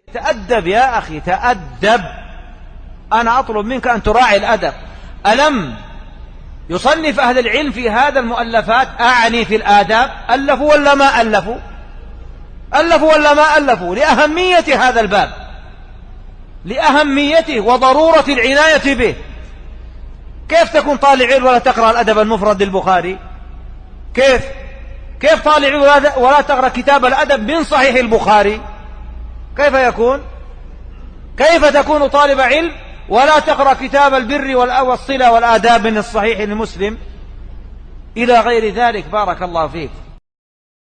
تأدب يا أخي، تأدب. أنا أطلب منك أن تراعي الأدب. ألم يصنف أهل العلم في هذا المؤلفات، أعني في الآداب، ألفوا ولا ما ألفوا؟ ألفوا ولا ما ألفوا؟ لأهمية هذا الباب، لأهميته وضرورة العناية به. كيف تكون طالع علم ولا تقرأ الأدب المفرد للبخاري؟ كيف طالع علم ولا تقرأ كتاب الأدب من صحيح البخاري؟ كيف يكون؟ كيف تكون طالب علم ولا تقرأ كتاب البر والصلة والآداب من الصحيح المسلم إلى غير ذلك؟ بارك الله فيك.